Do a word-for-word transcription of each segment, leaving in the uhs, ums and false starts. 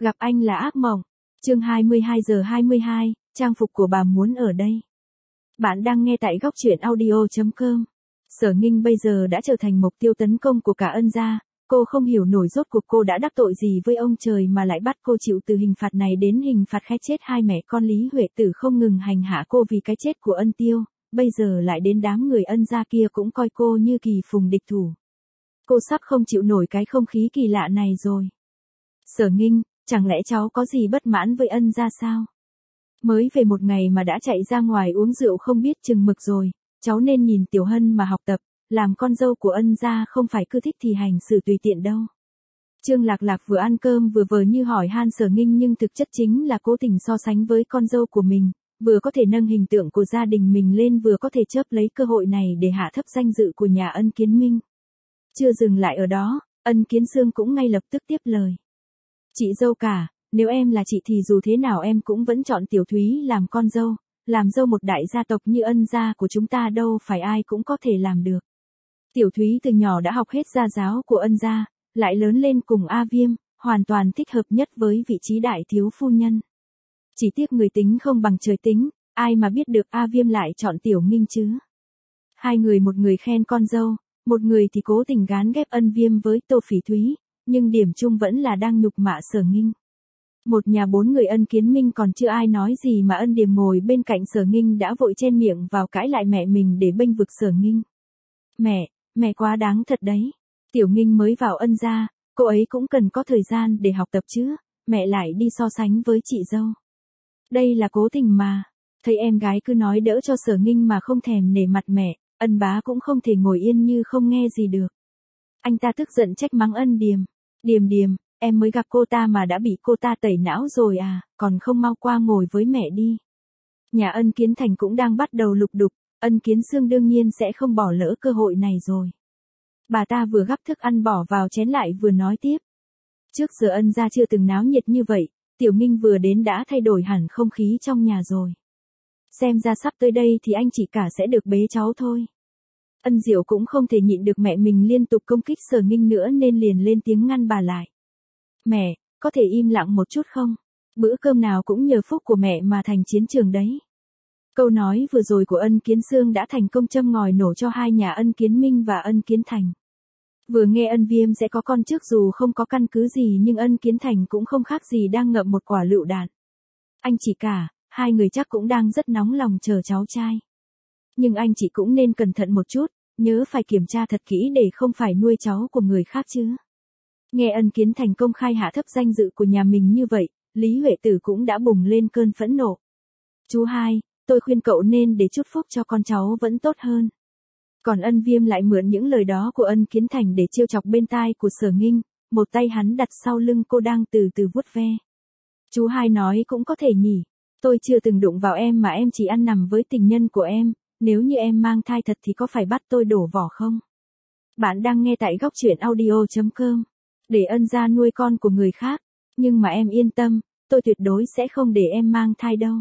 Gặp anh là ác mộng. Chương hai mươi hai giờ hai mươi hai, trang phục của bà muốn ở đây. Bạn đang nghe tại góc truyện audio chấm com. Sở Nghinh bây giờ đã trở thành mục tiêu tấn công của cả Ân gia. Cô không hiểu nổi rốt cuộc cô đã đắc tội gì với ông trời mà lại bắt cô chịu từ hình phạt này đến hình phạt khai chết hai mẹ con Lý Huệ Tử không ngừng hành hạ cô vì cái chết của Ân Tiêu, bây giờ lại đến đám người Ân gia kia cũng coi cô như kỳ phùng địch thủ. Cô sắp không chịu nổi cái không khí kỳ lạ này rồi. Sở Nghinh, chẳng lẽ cháu có gì bất mãn với Ân gia sao? Mới về một ngày mà đã chạy ra ngoài uống rượu không biết chừng mực rồi, cháu nên nhìn Tiểu Hân mà học tập, làm con dâu của Ân gia không phải cứ thích thì hành xử tùy tiện đâu. Trương Lạc Lạc vừa ăn cơm vừa vờ như hỏi han Sở Nghinh nhưng thực chất chính là cố tình so sánh với con dâu của mình, vừa có thể nâng hình tượng của gia đình mình lên vừa có thể chớp lấy cơ hội này để hạ thấp danh dự của nhà Ân Kiến Minh. Chưa dừng lại ở đó, Ân Kiến Sương cũng ngay lập tức tiếp lời. Chị dâu cả, nếu em là chị thì dù thế nào em cũng vẫn chọn Tiểu Thúy làm con dâu, làm dâu một đại gia tộc như Ân gia của chúng ta đâu phải ai cũng có thể làm được. Tiểu Thúy từ nhỏ đã học hết gia giáo của Ân gia, lại lớn lên cùng A Viêm, hoàn toàn thích hợp nhất với vị trí đại thiếu phu nhân. Chỉ tiếc người tính không bằng trời tính, ai mà biết được A Viêm lại chọn Tiểu Nghinh chứ. Hai người một người khen con dâu, một người thì cố tình gán ghép Ân Viêm với Tô Phỉ Thúy, nhưng điểm chung vẫn là đang nhục mạ Sở Nghinh. Một nhà bốn người Ân Kiến Minh còn chưa ai nói gì mà Ân Điềm ngồi bên cạnh Sở Nghinh đã vội chen miệng vào cãi lại mẹ mình để bênh vực Sở Nghinh. Mẹ, mẹ quá đáng thật đấy. Tiểu Nghinh mới vào Ân gia, cô ấy cũng cần có thời gian để học tập chứ, mẹ lại đi so sánh với chị dâu. Đây là cố tình mà. Thấy em gái cứ nói đỡ cho Sở Nghinh mà không thèm nể mặt mẹ, Ân bá cũng không thể ngồi yên như không nghe gì được. Anh ta tức giận trách mắng Ân Điềm. Điềm Điềm, em mới gặp cô ta mà đã bị cô ta tẩy não rồi à, còn không mau qua ngồi với mẹ đi. Nhà Ân Kiến Thành cũng đang bắt đầu lục đục, Ân Kiến Sương đương nhiên sẽ không bỏ lỡ cơ hội này rồi. Bà ta vừa gắp thức ăn bỏ vào chén lại vừa nói tiếp. Trước giờ Ân gia chưa từng náo nhiệt như vậy, Tiểu Nghinh vừa đến đã thay đổi hẳn không khí trong nhà rồi. Xem ra sắp tới đây thì anh chị cả sẽ được bế cháu thôi. Ân Diệu cũng không thể nhịn được mẹ mình liên tục công kích Sở Nghinh nữa nên liền lên tiếng ngăn bà lại. Mẹ, có thể im lặng một chút không? Bữa cơm nào cũng nhờ phúc của mẹ mà thành chiến trường đấy. Câu nói vừa rồi của Ân Kiến Sương đã thành công châm ngòi nổ cho hai nhà Ân Kiến Minh và Ân Kiến Thành. Vừa nghe Ân Viêm sẽ có con trước dù không có căn cứ gì nhưng Ân Kiến Thành cũng không khác gì đang ngậm một quả lựu đạn. Anh chị cả, hai người chắc cũng đang rất nóng lòng chờ cháu trai. Nhưng anh chị cũng nên cẩn thận một chút, nhớ phải kiểm tra thật kỹ để không phải nuôi cháu của người khác chứ. Nghe Ân Kiến Thành công khai hạ thấp danh dự của nhà mình như vậy, Lý Huệ Tử cũng đã bùng lên cơn phẫn nộ. Chú hai, tôi khuyên cậu nên để chút phúc cho con cháu vẫn tốt hơn. Còn Ân Viêm lại mượn những lời đó của Ân Kiến Thành để trêu chọc bên tai của Sở Nghinh, một tay hắn đặt sau lưng cô đang từ từ vuốt ve. Chú hai nói cũng có thể nhỉ, tôi chưa từng đụng vào em mà em chỉ ăn nằm với tình nhân của em. Nếu như em mang thai thật thì có phải bắt tôi đổ vỏ không? Bạn đang nghe tại góc truyện audio chấm com. Để Ân gia nuôi con của người khác. Nhưng mà em yên tâm, tôi tuyệt đối sẽ không để em mang thai đâu.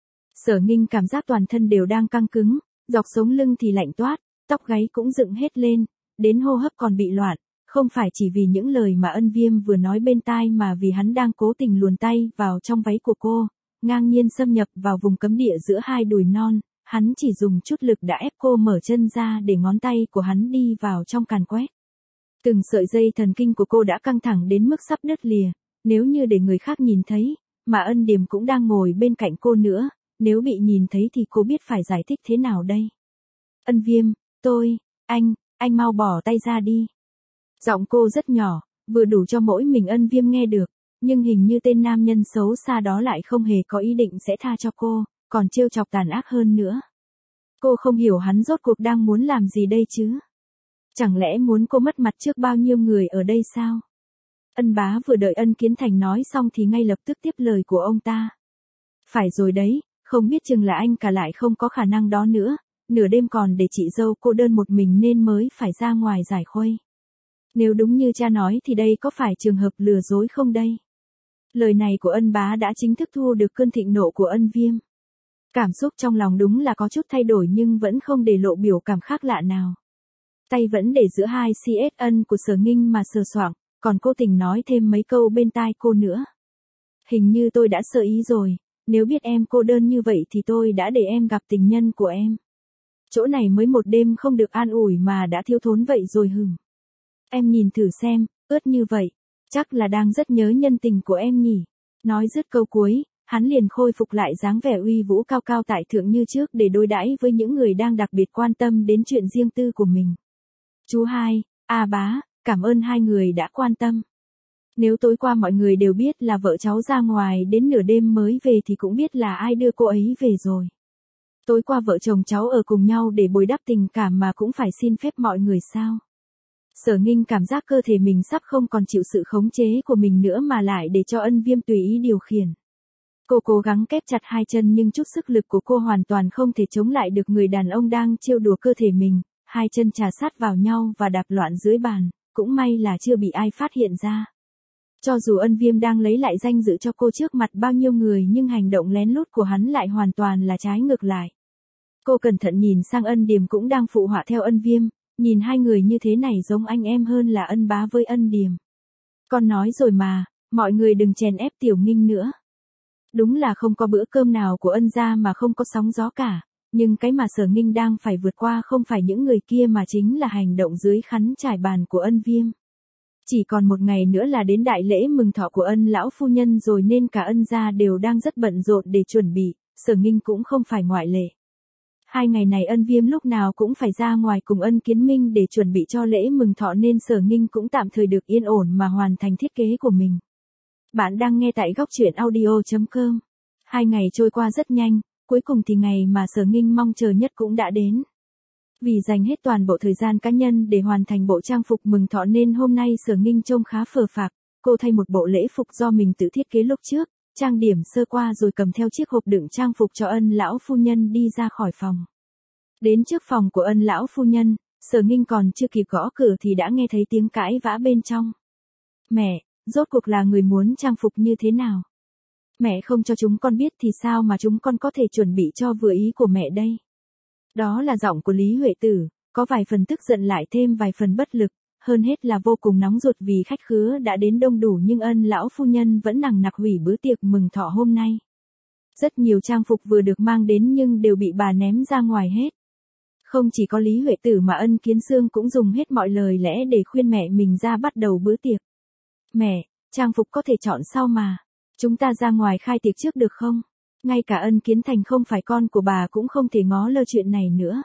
Sở Nghinh cảm giác toàn thân đều đang căng cứng, dọc sống lưng thì lạnh toát, tóc gáy cũng dựng hết lên, đến hô hấp còn bị loạn. Không phải chỉ vì những lời mà Ân Viêm vừa nói bên tai mà vì hắn đang cố tình luồn tay vào trong váy của cô, ngang nhiên xâm nhập vào vùng cấm địa giữa hai đùi non. Hắn chỉ dùng chút lực đã ép cô mở chân ra để ngón tay của hắn đi vào trong càn quét. Từng sợi dây thần kinh của cô đã căng thẳng đến mức sắp đứt lìa, nếu như để người khác nhìn thấy, mà Ân Điềm cũng đang ngồi bên cạnh cô nữa, nếu bị nhìn thấy thì cô biết phải giải thích thế nào đây. Ân Viêm, tôi, anh, anh mau bỏ tay ra đi. Giọng cô rất nhỏ, vừa đủ cho mỗi mình Ân Viêm nghe được, nhưng hình như tên nam nhân xấu xa đó lại không hề có ý định sẽ tha cho cô. Còn trêu chọc tàn ác hơn nữa. Cô không hiểu hắn rốt cuộc đang muốn làm gì đây chứ? Chẳng lẽ muốn cô mất mặt trước bao nhiêu người ở đây sao? Ân bá vừa đợi Ân Kiến Thành nói xong thì ngay lập tức tiếp lời của ông ta. Phải rồi đấy, không biết chừng là anh cả lại không có khả năng đó nữa, nửa đêm còn để chị dâu cô đơn một mình nên mới phải ra ngoài giải khuây. Nếu đúng như cha nói thì đây có phải trường hợp lừa dối không đây? Lời này của Ân bá đã chính thức thu được cơn thịnh nộ của Ân Viêm. Cảm xúc trong lòng đúng là có chút thay đổi nhưng vẫn không để lộ biểu cảm khác lạ nào. Tay vẫn để giữa hai xê ét ân của Sở Nghinh mà sờ soạng, còn cố tình nói thêm mấy câu bên tai cô nữa. Hình như tôi đã sơ ý rồi, nếu biết em cô đơn như vậy thì tôi đã để em gặp tình nhân của em. Chỗ này mới một đêm không được an ủi mà đã thiếu thốn vậy rồi hừm. Em nhìn thử xem, ướt như vậy, chắc là đang rất nhớ nhân tình của em nhỉ. Nói dứt câu cuối, hắn liền khôi phục lại dáng vẻ uy vũ cao cao tại thượng như trước để đối đãi với những người đang đặc biệt quan tâm đến chuyện riêng tư của mình. Chú hai, A bá, cảm ơn hai người đã quan tâm. Nếu tối qua mọi người đều biết là vợ cháu ra ngoài đến nửa đêm mới về thì cũng biết là ai đưa cô ấy về rồi. Tối qua vợ chồng cháu ở cùng nhau để bồi đắp tình cảm mà cũng phải xin phép mọi người sao? Sở Nghinh cảm giác cơ thể mình sắp không còn chịu sự khống chế của mình nữa mà lại để cho Ân Viêm tùy ý điều khiển. Cô cố gắng kép chặt hai chân nhưng chút sức lực của cô hoàn toàn không thể chống lại được người đàn ông đang trêu đùa cơ thể mình, hai chân chà sát vào nhau và đạp loạn dưới bàn, cũng may là chưa bị ai phát hiện ra. Cho dù Ân Viêm đang lấy lại danh dự cho cô trước mặt bao nhiêu người nhưng hành động lén lút của hắn lại hoàn toàn là trái ngược lại. Cô cẩn thận nhìn sang Ân Điềm cũng đang phụ họa theo Ân Viêm, nhìn hai người như thế này giống anh em hơn là Ân bá với Ân Điềm. Con nói rồi mà, mọi người đừng chèn ép Tiểu Nghinh nữa. Đúng là không có bữa cơm nào của Ân gia mà không có sóng gió cả, nhưng cái mà Sở Nghinh đang phải vượt qua không phải những người kia mà chính là hành động dưới khắn trải bàn của Ân Viêm. Chỉ còn một ngày nữa là đến đại lễ mừng thọ của Ân lão phu nhân rồi nên cả Ân gia đều đang rất bận rộn để chuẩn bị, Sở Nghinh cũng không phải ngoại lệ. Hai ngày này Ân Viêm lúc nào cũng phải ra ngoài cùng Ân Kiến Minh để chuẩn bị cho lễ mừng thọ nên Sở Nghinh cũng tạm thời được yên ổn mà hoàn thành thiết kế của mình. Bạn đang nghe tại góc truyện audio chấm com. Hai ngày trôi qua rất nhanh, cuối cùng thì ngày mà Sở Nghinh mong chờ nhất cũng đã đến. Vì dành hết toàn bộ thời gian cá nhân để hoàn thành bộ trang phục mừng thọ nên hôm nay Sở Nghinh trông khá phờ phạc, cô thay một bộ lễ phục do mình tự thiết kế lúc trước, trang điểm sơ qua rồi cầm theo chiếc hộp đựng trang phục cho Ân lão phu nhân đi ra khỏi phòng. Đến trước phòng của Ân lão phu nhân, Sở Nghinh còn chưa kịp gõ cửa thì đã nghe thấy tiếng cãi vã bên trong. Mẹ, rốt cuộc là người muốn trang phục như thế nào? Mẹ không cho chúng con biết thì sao mà chúng con có thể chuẩn bị cho vừa ý của mẹ đây? Đó là giọng của Lý Huệ Tử, có vài phần tức giận lại thêm vài phần bất lực, hơn hết là vô cùng nóng ruột vì khách khứa đã đến đông đủ nhưng Ân lão phu nhân vẫn nằng nặc hủy bữa tiệc mừng thọ hôm nay. Rất nhiều trang phục vừa được mang đến nhưng đều bị bà ném ra ngoài hết. Không chỉ có Lý Huệ Tử mà Ân Kiến Xương cũng dùng hết mọi lời lẽ để khuyên mẹ mình ra bắt đầu bữa tiệc. Mẹ, trang phục có thể chọn sau mà. Chúng ta ra ngoài khai tiệc trước được không? Ngay cả Ân Kiến Thành không phải con của bà cũng không thể ngó lơ chuyện này nữa.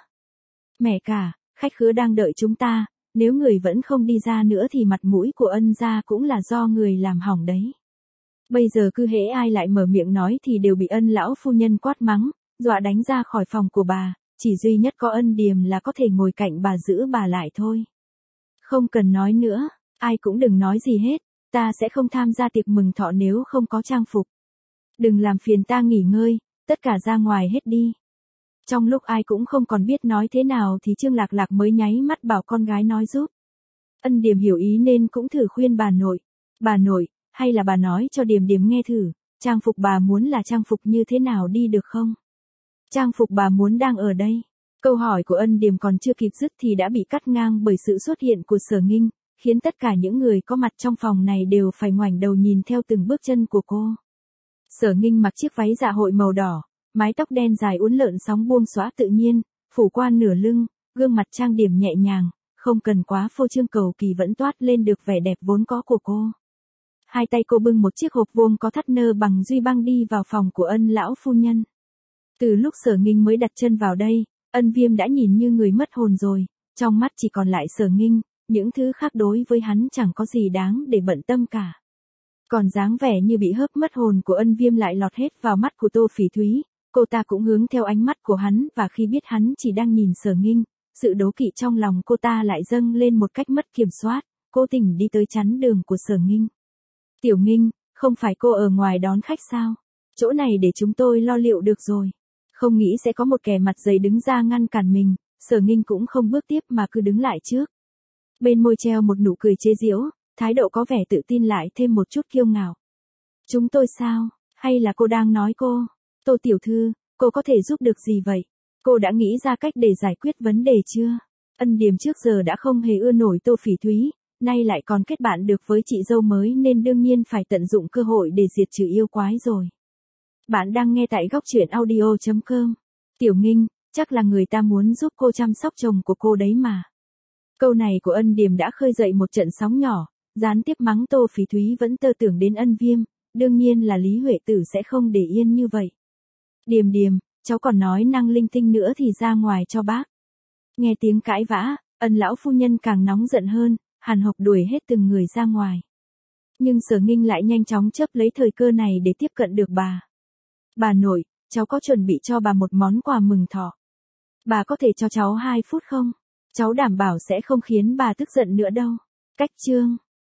Mẹ cả, khách khứa đang đợi chúng ta, nếu người vẫn không đi ra nữa thì mặt mũi của Ân gia cũng là do người làm hỏng đấy. Bây giờ cứ hễ ai lại mở miệng nói thì đều bị Ân lão phu nhân quát mắng, dọa đánh ra khỏi phòng của bà, chỉ duy nhất có Ân Điềm là có thể ngồi cạnh bà giữ bà lại thôi. Không cần nói nữa, ai cũng đừng nói gì hết, ta sẽ không tham gia tiệc mừng thọ nếu không có trang phục. Đừng làm phiền ta nghỉ ngơi, tất cả ra ngoài hết đi. Trong lúc ai cũng không còn biết nói thế nào thì Trương Lạc Lạc mới nháy mắt bảo con gái nói giúp. Ân Điềm hiểu ý nên cũng thử khuyên bà nội. Bà nội, hay là bà nói cho Điềm Điềm nghe thử, trang phục bà muốn là trang phục như thế nào đi được không? Trang phục bà muốn đang ở đây. Câu hỏi của Ân Điềm còn chưa kịp dứt thì đã bị cắt ngang bởi sự xuất hiện của Sở Nghinh, khiến tất cả những người có mặt trong phòng này đều phải ngoảnh đầu nhìn theo từng bước chân của cô. Sở Nghinh mặc chiếc váy dạ hội màu đỏ, mái tóc đen dài uốn lượn sóng buông xõa tự nhiên, phủ qua nửa lưng, gương mặt trang điểm nhẹ nhàng, không cần quá phô trương cầu kỳ vẫn toát lên được vẻ đẹp vốn có của cô. Hai tay cô bưng một chiếc hộp vuông có thắt nơ bằng duy băng đi vào phòng của Ân lão phu nhân. Từ lúc Sở Nghinh mới đặt chân vào đây, Ân Viêm đã nhìn như người mất hồn rồi, trong mắt chỉ còn lại Sở Nghinh, những thứ khác đối với hắn chẳng có gì đáng để bận tâm cả. Còn dáng vẻ như bị hớp mất hồn của Ân Viêm lại lọt hết vào mắt của Tô Phỉ Thúy, cô ta cũng hướng theo ánh mắt của hắn và khi biết hắn chỉ đang nhìn Sở Nghinh, sự đố kỵ trong lòng cô ta lại dâng lên một cách mất kiểm soát, cố tình đi tới chắn đường của Sở Nghinh. Tiểu Nghinh, không phải cô ở ngoài đón khách sao? Chỗ này để chúng tôi lo liệu được rồi. Không nghĩ sẽ có một kẻ mặt dày đứng ra ngăn cản mình, Sở Nghinh cũng không bước tiếp mà cứ đứng lại trước. Bên môi treo một nụ cười chế giễu, thái độ có vẻ tự tin lại thêm một chút kiêu ngạo. Chúng tôi sao? Hay là cô đang nói cô? Tô tiểu thư, cô có thể giúp được gì vậy? Cô đã nghĩ ra cách để giải quyết vấn đề chưa? Ân Điềm trước giờ đã không hề ưa nổi Tô Phỉ Thúy, nay lại còn kết bạn được với chị dâu mới nên đương nhiên phải tận dụng cơ hội để diệt trừ yêu quái rồi. Bạn đang nghe tại góc truyện audio chấm com. Tiểu Nghinh, chắc là người ta muốn giúp cô chăm sóc chồng của cô đấy mà. Câu này của Ân Điềm đã khơi dậy một trận sóng nhỏ, gián tiếp mắng Tô Phỉ Thúy vẫn tơ tưởng đến Ân Viêm, đương nhiên là Lý Huệ Tử sẽ không để yên như vậy. Điềm Điềm, cháu còn nói năng linh tinh nữa thì ra ngoài cho bác. Nghe tiếng cãi vã, Ân lão phu nhân càng nóng giận hơn, hàn hộc đuổi hết từng người ra ngoài. Nhưng Sở Nghinh lại nhanh chóng chớp lấy thời cơ này để tiếp cận được bà. Bà nội, cháu có chuẩn bị cho bà một món quà mừng thọ. Bà có thể cho cháu hai phút không? Cháu đảm bảo sẽ không khiến bà tức giận nữa đâu. Cách chương